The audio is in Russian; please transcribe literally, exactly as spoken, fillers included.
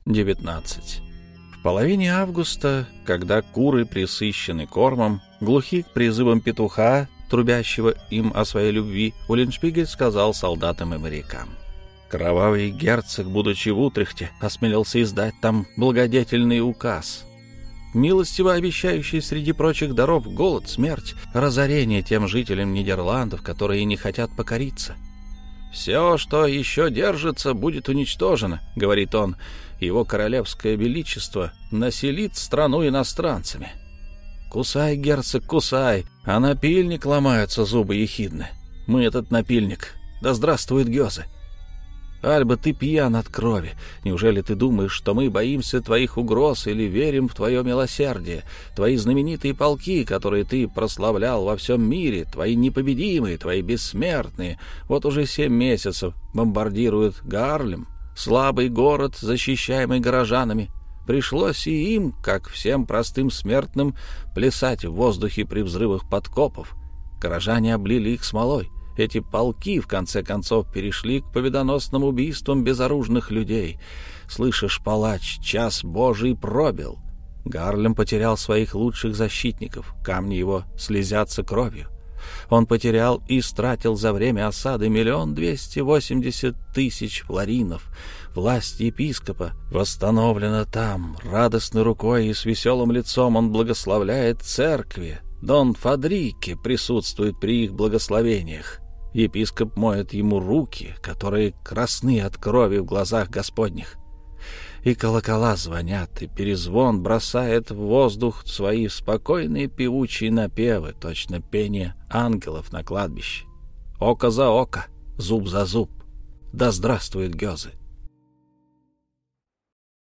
девятнадцать. В половине августа, когда куры пресыщены кормом, глухи к призывам петуха, трубящего им о своей любви, Уллиншпигель сказал солдатам и морякам: «Кровавый герцог, будучи в Утрехте, осмелился издать там благодетельный указ, милостиво обещающий среди прочих даров голод, смерть, разорение тем жителям Нидерландов, которые не хотят покориться. «Все, что еще держится, будет уничтожено», — говорит он, — «его королевское величество населит страну иностранцами». Кусай, герцог, кусай, а напильник ломаются зубы ехидны. Мы этот напильник. Да здравствует Гёзе. Альба, ты пьян от крови. Неужели ты думаешь, что мы боимся твоих угроз или верим в твое милосердие? Твои знаменитые полки, которые ты прославлял во всем мире, твои непобедимые, твои бессмертные, вот уже семь месяцев бомбардируют Гарлем, слабый город, защищаемый горожанами. Пришлось и им, как всем простым смертным, плясать в воздухе при взрывах подкопов. Горожане облили их смолой. Эти полки, в конце концов, перешли к победоносным убийствам безоружных людей. Слышишь, палач, час Божий пробил. Гарлем потерял своих лучших защитников, камни его слезятся кровью. Он потерял и стратил за время осады миллион двести восемьдесят тысяч флоринов. Власть епископа восстановлена там. Радостной рукой и с веселым лицом он благословляет церкви. Дон Фадрике присутствует при их благословениях. Епископ моет ему руки, которые красны от крови в глазах Господних. И колокола звонят, и перезвон бросает в воздух свои спокойные певучие напевы, точно пение ангелов на кладбище. Око за око, зуб за зуб. Да здравствует Гёзе!